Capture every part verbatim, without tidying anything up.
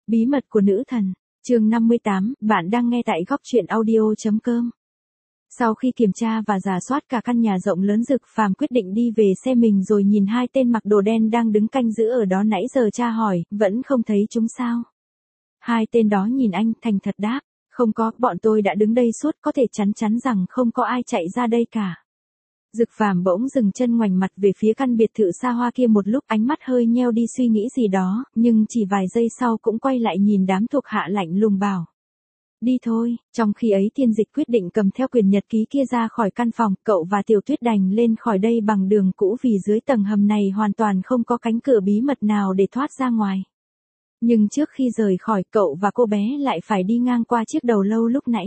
Bí mật của nữ thần, chương năm mươi tám, bạn đang nghe tại góc truyện audio.com. Sau khi kiểm tra và rà soát cả căn nhà rộng lớn, Dực Phàm quyết định đi về xe mình rồi nhìn hai tên mặc đồ đen đang đứng canh giữ ở đó nãy giờ tra hỏi, vẫn không thấy chúng sao? Hai tên đó nhìn anh thành thật đáp, không có, bọn tôi đã đứng đây suốt, có thể chắn chắn rằng không có ai chạy ra đây cả. Dực Phàm bỗng dừng chân ngoảnh mặt về phía căn biệt thự xa hoa kia một lúc, ánh mắt hơi nheo đi suy nghĩ gì đó, nhưng chỉ vài giây sau cũng quay lại nhìn đám thuộc hạ lạnh lùng bảo. Đi thôi. Trong khi ấy Thiên Dịch quyết định cầm theo quyển nhật ký kia ra khỏi căn phòng, cậu và Tiểu Tuyết đành lên khỏi đây bằng đường cũ vì dưới tầng hầm này hoàn toàn không có cánh cửa bí mật nào để thoát ra ngoài. Nhưng trước khi rời khỏi, cậu và cô bé lại phải đi ngang qua chiếc đầu lâu lúc nãy.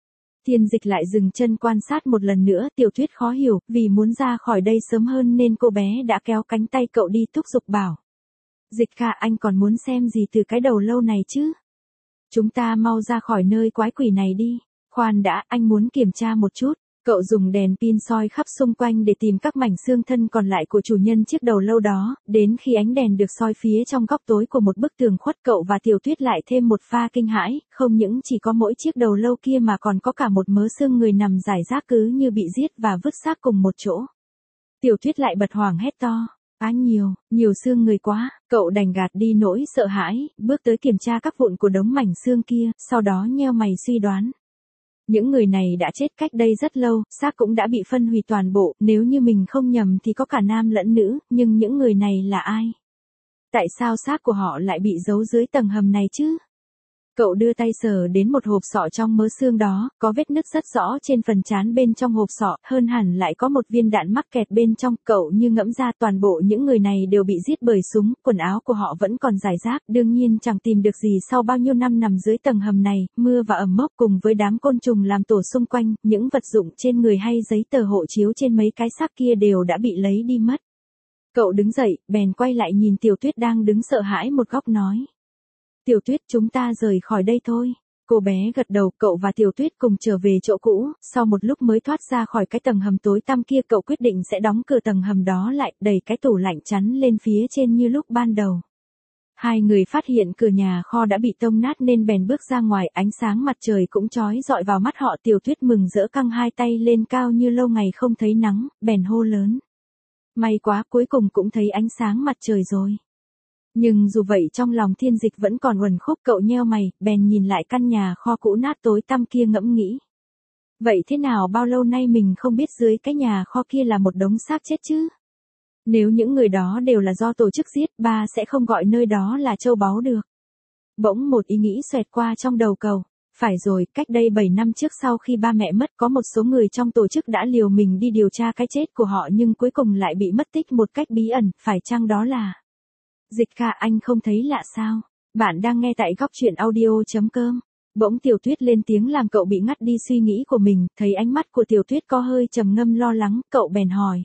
Thiên Dịch lại dừng chân quan sát một lần nữa, Tiểu Tuyết khó hiểu, vì muốn ra khỏi đây sớm hơn nên cô bé đã kéo cánh tay cậu đi thúc giục bảo. Dịch ca, anh còn muốn xem gì từ cái đầu lâu này chứ? Chúng ta mau ra khỏi nơi quái quỷ này đi. Khoan đã, anh muốn kiểm tra một chút. Cậu dùng đèn pin soi khắp xung quanh để tìm các mảnh xương thân còn lại của chủ nhân chiếc đầu lâu đó, đến khi ánh đèn được soi phía trong góc tối của một bức tường khuất, cậu và Tiểu Tuyết lại thêm một pha kinh hãi, không những chỉ có mỗi chiếc đầu lâu kia mà còn có cả một mớ xương người nằm rải rác cứ như bị giết và vứt xác cùng một chỗ. Tiểu Tuyết lại bật hoảng hét to. Á nhiều, nhiều xương người quá, cậu đành gạt đi nỗi sợ hãi, bước tới kiểm tra các vụn của đống mảnh xương kia, sau đó nheo mày suy đoán. Những người này đã chết cách đây rất lâu, xác cũng đã bị phân hủy toàn bộ, nếu như mình không nhầm thì có cả nam lẫn nữ, nhưng những người này là ai? Tại sao xác của họ lại bị giấu dưới tầng hầm này chứ? Cậu đưa tay sờ đến một hộp sọ trong mớ xương đó, có vết nứt rất rõ trên phần trán bên trong hộp sọ, hơn hẳn lại có một viên đạn mắc kẹt bên trong. Cậu như ngẫm ra toàn bộ những người này đều bị giết bởi súng, quần áo của họ vẫn còn rải rác, đương nhiên chẳng tìm được gì sau bao nhiêu năm nằm dưới tầng hầm này, mưa và ẩm mốc cùng với đám côn trùng làm tổ xung quanh, những vật dụng trên người hay giấy tờ hộ chiếu trên mấy cái xác kia đều đã bị lấy đi mất. Cậu đứng dậy, bèn quay lại nhìn Tiểu Tuyết đang đứng sợ hãi một góc nói. Tiểu Tuyết, chúng ta rời khỏi đây thôi. Cô bé gật đầu, cậu và Tiểu Tuyết cùng trở về chỗ cũ, sau một lúc mới thoát ra khỏi cái tầng hầm tối tăm kia, cậu quyết định sẽ đóng cửa tầng hầm đó lại, đẩy cái tủ lạnh chắn lên phía trên như lúc ban đầu. Hai người phát hiện cửa nhà kho đã bị tông nát nên bèn bước ra ngoài, ánh sáng mặt trời cũng chói rọi vào mắt họ. Tiểu Tuyết mừng rỡ căng hai tay lên cao như lâu ngày không thấy nắng, bèn hô lớn. May quá, cuối cùng cũng thấy ánh sáng mặt trời rồi. Nhưng dù vậy trong lòng Thiên Dịch vẫn còn uẩn khúc, cậu nheo mày, bèn nhìn lại căn nhà kho cũ nát tối tăm kia ngẫm nghĩ. Vậy thế nào bao lâu nay mình không biết dưới cái nhà kho kia là một đống xác chết chứ? Nếu những người đó đều là do tổ chức giết, ba sẽ không gọi nơi đó là châu báu được. Bỗng một ý nghĩ xoẹt qua trong đầu cậu. Phải rồi, cách đây bảy năm trước sau khi ba mẹ mất, có một số người trong tổ chức đã liều mình đi điều tra cái chết của họ nhưng cuối cùng lại bị mất tích một cách bí ẩn, phải chăng đó là... Dịch ca, anh không thấy lạ sao? Bạn đang nghe tại góc truyện audio.com. Bỗng Tiểu Tuyết lên tiếng làm cậu bị ngắt đi suy nghĩ của mình, thấy ánh mắt của Tiểu Tuyết có hơi trầm ngâm lo lắng, cậu bèn hỏi.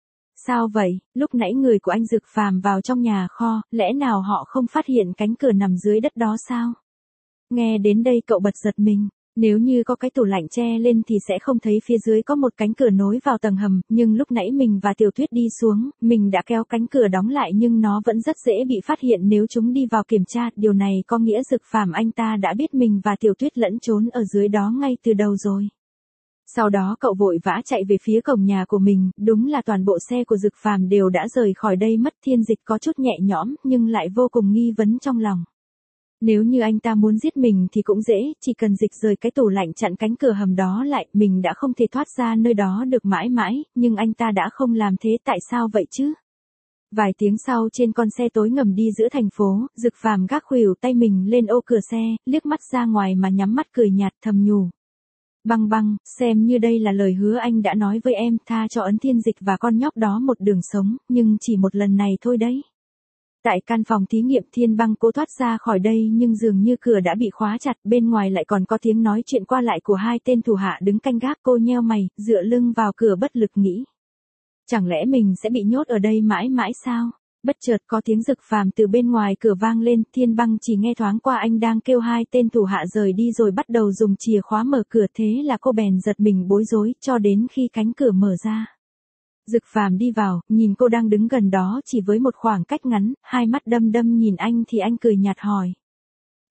Sao vậy, lúc nãy người của anh Dực Phàm vào trong nhà kho, lẽ nào họ không phát hiện cánh cửa nằm dưới đất đó sao? Nghe đến đây cậu bật giật mình. Nếu như có cái tủ lạnh che lên thì sẽ không thấy phía dưới có một cánh cửa nối vào tầng hầm, nhưng lúc nãy mình và Tiểu Tuyết đi xuống, mình đã kéo cánh cửa đóng lại nhưng nó vẫn rất dễ bị phát hiện nếu chúng đi vào kiểm tra, điều này có nghĩa Dực Phàm anh ta đã biết mình và Tiểu Tuyết lẫn trốn ở dưới đó ngay từ đầu rồi. Sau đó cậu vội vã chạy về phía cổng nhà của mình, đúng là toàn bộ xe của Dực Phàm đều đã rời khỏi đây mất. Thiên Dịch có chút nhẹ nhõm nhưng lại vô cùng nghi vấn trong lòng. Nếu như anh ta muốn giết mình thì cũng dễ, chỉ cần dịch rời cái tủ lạnh chặn cánh cửa hầm đó lại, mình đã không thể thoát ra nơi đó được mãi mãi, nhưng anh ta đã không làm thế, tại sao vậy chứ? Vài tiếng sau trên con xe tối ngầm đi giữa thành phố, Dực Phàm gác khuỷu tay mình lên ô cửa xe, liếc mắt ra ngoài mà nhắm mắt cười nhạt thầm nhủ. Băng băng, xem như đây là lời hứa anh đã nói với em, tha cho Ấn Thiên Dịch và con nhóc đó một đường sống, nhưng chỉ một lần này thôi đấy. Tại căn phòng thí nghiệm, Thiên Băng cố thoát ra khỏi đây nhưng dường như cửa đã bị khóa chặt, bên ngoài lại còn có tiếng nói chuyện qua lại của hai tên thủ hạ đứng canh gác. Cô nheo mày, dựa lưng vào cửa bất lực nghĩ. Chẳng lẽ mình sẽ bị nhốt ở đây mãi mãi sao? Bất chợt có tiếng Dực Phàm từ bên ngoài cửa vang lên, Thiên Băng chỉ nghe thoáng qua anh đang kêu hai tên thủ hạ rời đi rồi bắt đầu dùng chìa khóa mở cửa, thế là cô bèn giật mình bối rối, cho đến khi cánh cửa mở ra. Dực Phàm đi vào, nhìn cô đang đứng gần đó chỉ với một khoảng cách ngắn, hai mắt đăm đăm nhìn anh thì anh cười nhạt hỏi.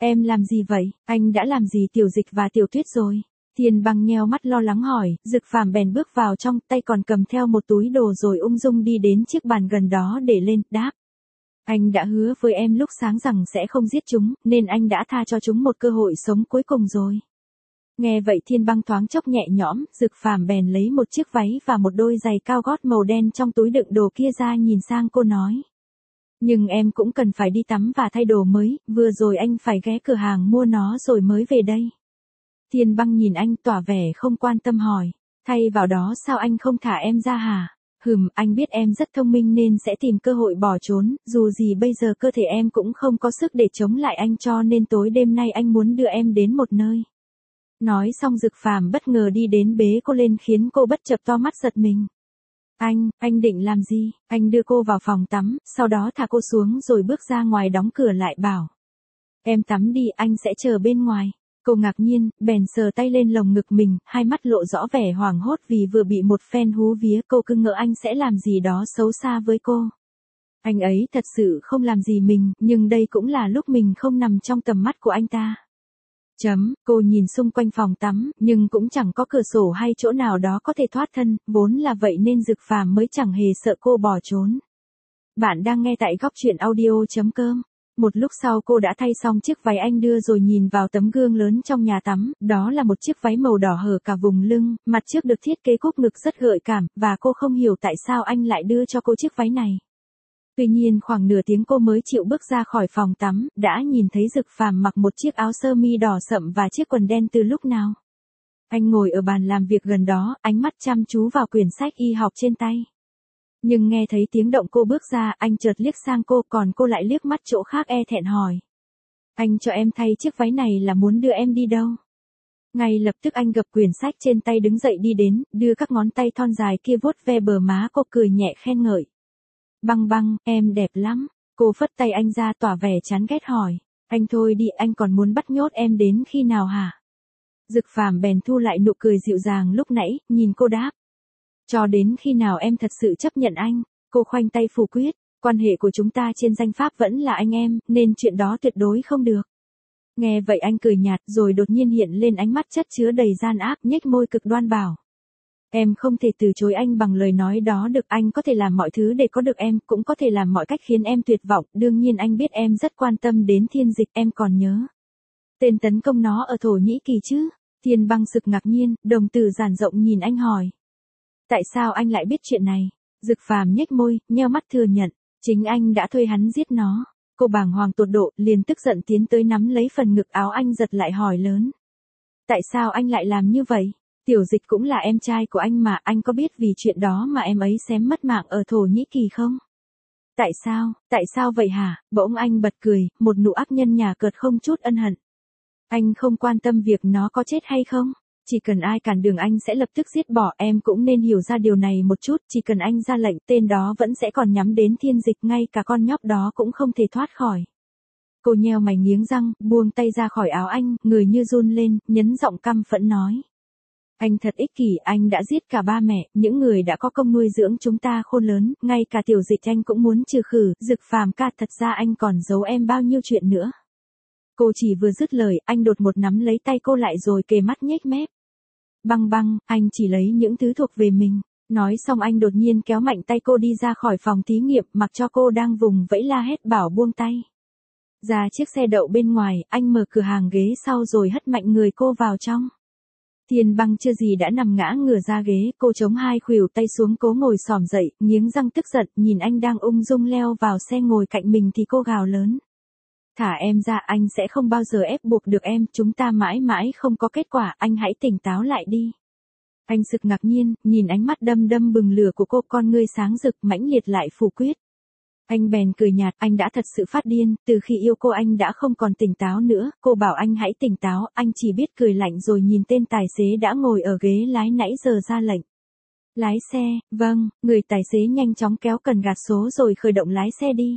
Em làm gì vậy, anh đã làm gì Tiểu Dịch và Tiểu Tuyết rồi? Thiên Băng nheo mắt lo lắng hỏi, Dực Phàm bèn bước vào trong, tay còn cầm theo một túi đồ rồi ung dung đi đến chiếc bàn gần đó để lên, đáp. Anh đã hứa với em lúc sáng rằng sẽ không giết chúng, nên anh đã tha cho chúng một cơ hội sống cuối cùng rồi. Nghe vậy Thiên Băng thoáng chốc nhẹ nhõm, Dực Phàm bèn lấy một chiếc váy và một đôi giày cao gót màu đen trong túi đựng đồ kia ra nhìn sang cô nói. Nhưng em cũng cần phải đi tắm và thay đồ mới, vừa rồi anh phải ghé cửa hàng mua nó rồi mới về đây. Thiên Băng nhìn anh tỏ vẻ không quan tâm hỏi, thay vào đó sao anh không thả em ra hả? Hừm, anh biết em rất thông minh nên sẽ tìm cơ hội bỏ trốn, dù gì bây giờ cơ thể em cũng không có sức để chống lại anh cho nên tối đêm nay anh muốn đưa em đến một nơi. Nói xong Dực Phàm bất ngờ đi đến bế cô lên khiến cô bất chợt to mắt giật mình. Anh, anh định làm gì? Anh đưa cô vào phòng tắm, sau đó thả cô xuống rồi bước ra ngoài đóng cửa lại bảo. Em tắm đi, anh sẽ chờ bên ngoài. Cô ngạc nhiên, bèn sờ tay lên lồng ngực mình, hai mắt lộ rõ vẻ hoảng hốt vì vừa bị một phen hú vía, cô cứ ngỡ anh sẽ làm gì đó xấu xa với cô. Anh ấy thật sự không làm gì mình, nhưng đây cũng là lúc mình không nằm trong tầm mắt của anh ta. Chấm, cô nhìn xung quanh phòng tắm, nhưng cũng chẳng có cửa sổ hay chỗ nào đó có thể thoát thân, vốn là vậy nên Dực Phàm mới chẳng hề sợ cô bỏ trốn. Bạn đang nghe tại góc truyện audio chấm com. Một lúc sau cô đã thay xong chiếc váy anh đưa rồi nhìn vào tấm gương lớn trong nhà tắm, đó là một chiếc váy màu đỏ hở cả vùng lưng, mặt trước được thiết kế cúc ngực rất gợi cảm, và cô không hiểu tại sao anh lại đưa cho cô chiếc váy này. Tuy nhiên khoảng nửa tiếng cô mới chịu bước ra khỏi phòng tắm, đã nhìn thấy Dực Phàm mặc một chiếc áo sơ mi đỏ sậm và chiếc quần đen từ lúc nào. Anh ngồi ở bàn làm việc gần đó, ánh mắt chăm chú vào quyển sách y học trên tay. Nhưng nghe thấy tiếng động cô bước ra, anh chợt liếc sang cô, còn cô lại liếc mắt chỗ khác e thẹn hỏi. Anh cho em thay chiếc váy này là muốn đưa em đi đâu? Ngay lập tức anh gập quyển sách trên tay đứng dậy đi đến, đưa các ngón tay thon dài kia vuốt ve bờ má cô cười nhẹ khen ngợi. Băng Băng, em đẹp lắm. Cô phất tay anh ra tỏ vẻ chán ghét hỏi. Anh thôi đi, anh còn muốn bắt nhốt em đến khi nào hả? Dực Phàm bèn thu lại nụ cười dịu dàng lúc nãy, nhìn cô đáp. Cho đến khi nào em thật sự chấp nhận anh? Cô khoanh tay phủ quyết, quan hệ của chúng ta trên danh pháp vẫn là anh em, nên chuyện đó tuyệt đối không được. Nghe vậy anh cười nhạt rồi đột nhiên hiện lên ánh mắt chất chứa đầy gian ác, nhếch môi cực đoan bảo. Em không thể từ chối anh bằng lời nói đó được, anh có thể làm mọi thứ để có được em, cũng có thể làm mọi cách khiến em tuyệt vọng, đương nhiên anh biết em rất quan tâm đến Thiên Dịch, em còn nhớ tên tấn công nó ở Thổ Nhĩ Kỳ chứ? Thiên Băng sực ngạc nhiên, đồng tử giản rộng nhìn anh hỏi. Tại sao anh lại biết chuyện này? Dực Phàm nhếch môi, nheo mắt thừa nhận, chính anh đã thuê hắn giết nó. Cô bàng hoàng tột độ, liền tức giận tiến tới nắm lấy phần ngực áo anh giật lại hỏi lớn. Tại sao anh lại làm như vậy? Tiểu Dịch cũng là em trai của anh mà, anh có biết vì chuyện đó mà em ấy xém mất mạng ở Thổ Nhĩ Kỳ không? Tại sao, tại sao vậy hả? Bỗng anh bật cười, một nụ ác nhân nhà cợt không chút ân hận. Anh không quan tâm việc nó có chết hay không? Chỉ cần ai cản đường anh sẽ lập tức giết bỏ, em cũng nên hiểu ra điều này một chút, chỉ cần anh ra lệnh tên đó vẫn sẽ còn nhắm đến Thiên Dịch, ngay cả con nhóc đó cũng không thể thoát khỏi. Cô nheo mày nghiến răng, buông tay ra khỏi áo anh, người như run lên, nhấn giọng căm phẫn nói. Anh thật ích kỷ, anh đã giết cả ba mẹ, những người đã có công nuôi dưỡng chúng ta khôn lớn, ngay cả Tiểu Dịch anh cũng muốn trừ khử, Dực Phàm ca, thật ra anh còn giấu em bao nhiêu chuyện nữa. Cô chỉ vừa dứt lời, anh đột một nắm lấy tay cô lại rồi kề mắt nhếch mép. Băng Băng, anh chỉ lấy những thứ thuộc về mình. Nói xong anh đột nhiên kéo mạnh tay cô đi ra khỏi phòng thí nghiệm, mặc cho cô đang vùng vẫy la hét bảo buông tay. Ra chiếc xe đậu bên ngoài, anh mở cửa hàng ghế sau rồi hất mạnh người cô vào trong. Thiên Băng chưa gì đã nằm ngã ngửa ra ghế, cô chống hai khuỷu tay xuống cố ngồi xổm dậy, nghiến răng tức giận, nhìn anh đang ung dung leo vào xe ngồi cạnh mình thì cô gào lớn. Thả em ra, anh sẽ không bao giờ ép buộc được em, chúng ta mãi mãi không có kết quả, anh hãy tỉnh táo lại đi. Anh sực ngạc nhiên, nhìn ánh mắt đâm đâm bừng lửa của cô, con ngươi sáng rực mãnh liệt lại phủ quyết. Anh bèn cười nhạt, anh đã thật sự phát điên, từ khi yêu cô anh đã không còn tỉnh táo nữa, cô bảo anh hãy tỉnh táo, anh chỉ biết cười lạnh rồi nhìn tên tài xế đã ngồi ở ghế lái nãy giờ ra lệnh. Lái xe, vâng, người tài xế nhanh chóng kéo cần gạt số rồi khởi động lái xe đi.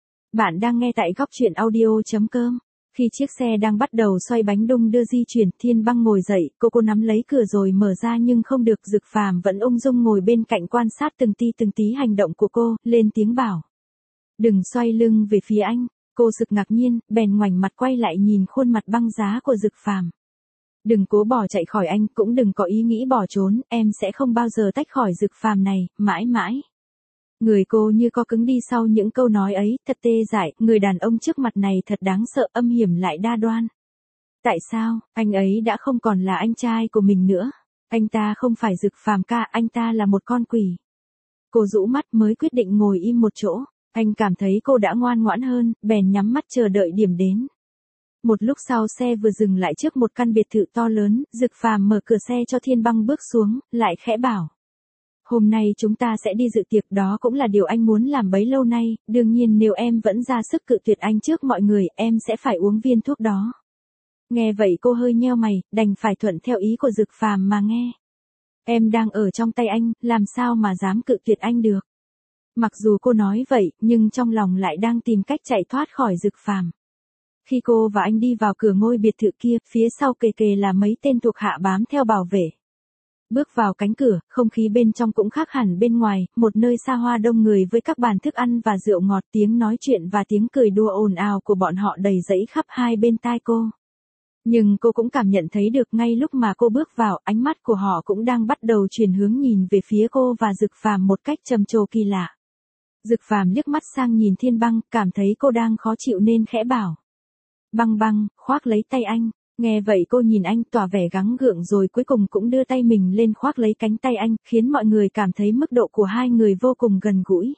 Bạn đang nghe tại góc truyện audio chấm com. Khi chiếc xe đang bắt đầu xoay bánh đung đưa di chuyển, Thiên Băng ngồi dậy, cô cô nắm lấy cửa rồi mở ra nhưng không được, Dực Phàm vẫn ung dung ngồi bên cạnh quan sát từng tí từng tí hành động của cô, lên tiếng bảo. Đừng xoay lưng về phía anh. Cô sực ngạc nhiên, bèn ngoảnh mặt quay lại nhìn khuôn mặt băng giá của Dực Phàm. Đừng cố bỏ chạy khỏi anh, cũng đừng có ý nghĩ bỏ trốn, em sẽ không bao giờ tách khỏi Dực Phàm này, mãi mãi. Người cô như co cứng đi sau những câu nói ấy, thật tê dại, người đàn ông trước mặt này thật đáng sợ, âm hiểm lại đa đoan. Tại sao, anh ấy đã không còn là anh trai của mình nữa. Anh ta không phải Dực Phàm ca, anh ta là một con quỷ. Cô rũ mắt mới quyết định ngồi im một chỗ. Anh cảm thấy cô đã ngoan ngoãn hơn, bèn nhắm mắt chờ đợi điểm đến. Một lúc sau xe vừa dừng lại trước một căn biệt thự to lớn, Dực Phàm mở cửa xe cho Thiên Băng bước xuống, lại khẽ bảo. Hôm nay chúng ta sẽ đi dự tiệc, đó cũng là điều anh muốn làm bấy lâu nay, đương nhiên nếu em vẫn ra sức cự tuyệt anh trước mọi người, em sẽ phải uống viên thuốc đó. Nghe vậy cô hơi nheo mày, đành phải thuận theo ý của Dực Phàm mà nghe. Em đang ở trong tay anh, làm sao mà dám cự tuyệt anh được. Mặc dù cô nói vậy, nhưng trong lòng lại đang tìm cách chạy thoát khỏi Dực Phàm. Khi cô và anh đi vào cửa ngôi biệt thự kia, phía sau kề kề là mấy tên thuộc hạ bám theo bảo vệ. Bước vào cánh cửa, không khí bên trong cũng khác hẳn bên ngoài, một nơi xa hoa đông người với các bàn thức ăn và rượu ngọt, tiếng nói chuyện và tiếng cười đùa ồn ào của bọn họ đầy rẫy khắp hai bên tai cô. Nhưng cô cũng cảm nhận thấy được ngay lúc mà cô bước vào, ánh mắt của họ cũng đang bắt đầu chuyển hướng nhìn về phía cô và Dực Phàm một cách trầm trồ kỳ lạ. Dực Phàm liếc mắt sang nhìn Thiên Băng, cảm thấy cô đang khó chịu nên khẽ bảo. Băng Băng, khoác lấy tay anh. Nghe vậy cô nhìn anh tỏ vẻ gắng gượng rồi cuối cùng cũng đưa tay mình lên khoác lấy cánh tay anh, khiến mọi người cảm thấy mức độ của hai người vô cùng gần gũi.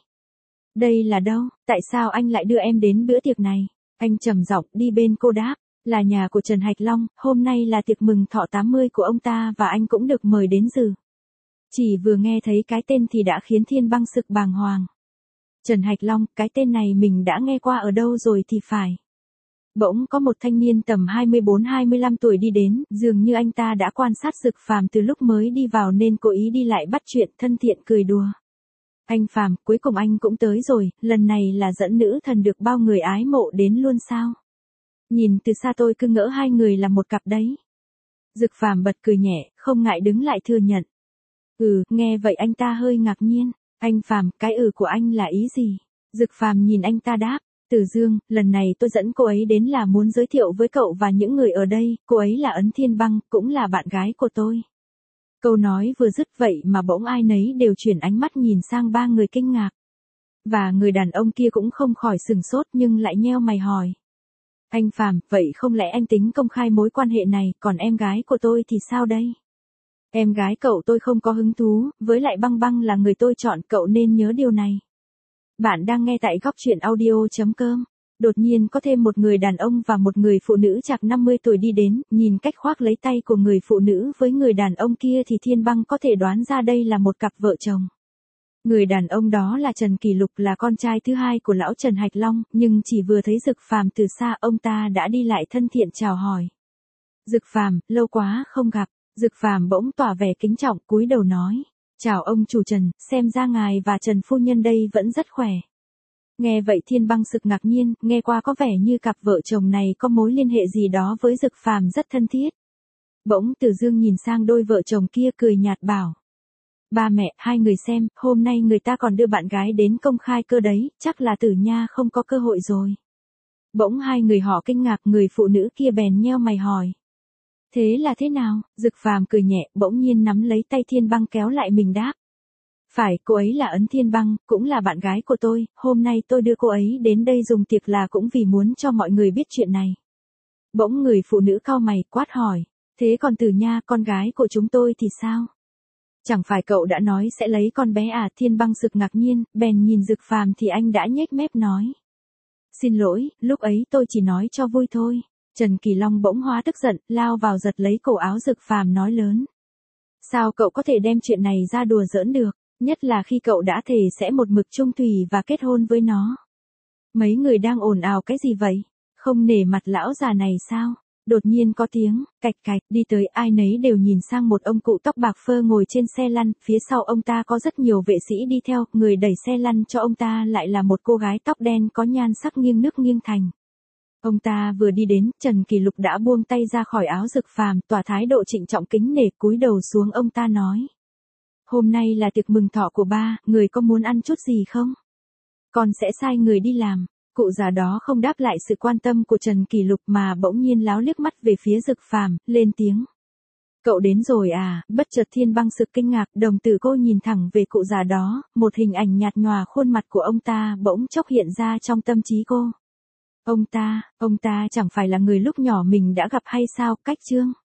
Đây là đâu, tại sao anh lại đưa em đến bữa tiệc này? Anh trầm giọng đi bên cô đáp, là nhà của Trần Hạch Long, hôm nay là tiệc mừng thọ tám mươi của ông ta và anh cũng được mời đến dự. Chỉ vừa nghe thấy cái tên thì đã khiến Thiên Băng sực bàng hoàng. Trần Hạch Long, cái tên này mình đã nghe qua ở đâu rồi thì phải. Bỗng có một thanh niên tầm hai mươi bốn hai mươi lăm tuổi đi đến, dường như anh ta đã quan sát Dực Phàm từ lúc mới đi vào nên cố ý đi lại bắt chuyện, thân thiện cười đùa. Anh Phàm, cuối cùng anh cũng tới rồi, lần này là dẫn nữ thần được bao người ái mộ đến luôn sao? Nhìn từ xa tôi cứ ngỡ hai người là một cặp đấy. Dực Phàm bật cười nhẹ, không ngại đứng lại thừa nhận. Ừ, nghe vậy anh ta hơi ngạc nhiên. Anh Phàm, cái ừ của anh là ý gì? Dực Phàm nhìn anh ta đáp. Tử Dương, lần này tôi dẫn cô ấy đến là muốn giới thiệu với cậu và những người ở đây, cô ấy là Ấn Thiên Băng, cũng là bạn gái của tôi. Câu nói vừa dứt vậy mà bỗng ai nấy đều chuyển ánh mắt nhìn sang ba người kinh ngạc. Và người đàn ông kia cũng không khỏi sừng sốt nhưng lại nheo mày hỏi. Anh Phàm, vậy không lẽ anh tính công khai mối quan hệ này, còn em gái của tôi thì sao đây? Em gái cậu tôi không có hứng thú, với lại Băng Băng là người tôi chọn, cậu nên nhớ điều này. Bạn đang nghe tại góc truyện audio chấm com. Đột nhiên có thêm một người đàn ông và một người phụ nữ chạc năm mươi tuổi đi đến, nhìn cách khoác lấy tay của người phụ nữ với người đàn ông kia thì Thiên Băng có thể đoán ra đây là một cặp vợ chồng. Người đàn ông đó là Trần Kỷ Lục, là con trai thứ hai của lão Trần Hạch Long, nhưng chỉ vừa thấy Dực Phàm từ xa ông ta đã đi lại thân thiện chào hỏi. Dực Phàm, lâu quá không gặp. Dực Phàm bỗng tỏ vẻ kính trọng cúi đầu nói. Chào ông chủ Trần, xem ra ngài và Trần phu nhân đây vẫn rất khỏe. Nghe vậy Thiên Băng sực ngạc nhiên, nghe qua có vẻ như cặp vợ chồng này có mối liên hệ gì đó với Dực Phàm rất thân thiết. Bỗng Tử Dương nhìn sang đôi vợ chồng kia cười nhạt bảo. Ba mẹ, hai người xem, hôm nay người ta còn đưa bạn gái đến công khai cơ đấy, chắc là Tử Nha không có cơ hội rồi. Bỗng hai người họ kinh ngạc, người phụ nữ kia bèn nheo mày hỏi. Thế là thế nào? Dực Phàm cười nhẹ, bỗng nhiên nắm lấy tay Thiên Băng kéo lại mình đáp. Phải, cô ấy là Ấn Thiên Băng, cũng là bạn gái của tôi, hôm nay tôi đưa cô ấy đến đây dùng tiệc là cũng vì muốn cho mọi người biết chuyện này. Bỗng người phụ nữ cau mày quát hỏi, thế còn Tử Nha, con gái của chúng tôi thì sao? Chẳng phải cậu đã nói sẽ lấy con bé à? Thiên Băng sực ngạc nhiên, bèn nhìn Dực Phàm thì anh đã nhếch mép nói. Xin lỗi, lúc ấy tôi chỉ nói cho vui thôi. Trần Kỳ Long bỗng hóa tức giận, lao vào giật lấy cổ áo Dực Phàm nói lớn. Sao cậu có thể đem chuyện này ra đùa giỡn được, nhất là khi cậu đã thề sẽ một mực chung thủy và kết hôn với nó. Mấy người đang ồn ào cái gì vậy? Không nể mặt lão già này sao? Đột nhiên có tiếng, cạch cạch, đi tới ai nấy đều nhìn sang một ông cụ tóc bạc phơ ngồi trên xe lăn, phía sau ông ta có rất nhiều vệ sĩ đi theo, người đẩy xe lăn cho ông ta lại là một cô gái tóc đen có nhan sắc nghiêng nước nghiêng thành. Ông ta vừa đi đến, Trần Kỷ Lục đã buông tay ra khỏi áo Dực Phàm, tỏa thái độ trịnh trọng kính nể, cúi đầu xuống ông ta nói. Hôm nay là tiệc mừng thọ của ba, người có muốn ăn chút gì không? Con sẽ sai người đi làm. Cụ già đó không đáp lại sự quan tâm của Trần Kỷ Lục mà bỗng nhiên láo liếc mắt về phía Dực Phàm, lên tiếng. Cậu đến rồi à? Bất chợt Thiên Băng Sực kinh ngạc, đồng tử cô nhìn thẳng về cụ già đó, một hình ảnh nhạt nhòa khuôn mặt của ông ta bỗng chốc hiện ra trong tâm trí cô. Ông ta, ông ta chẳng phải là người lúc nhỏ mình đã gặp hay sao? Cách Trương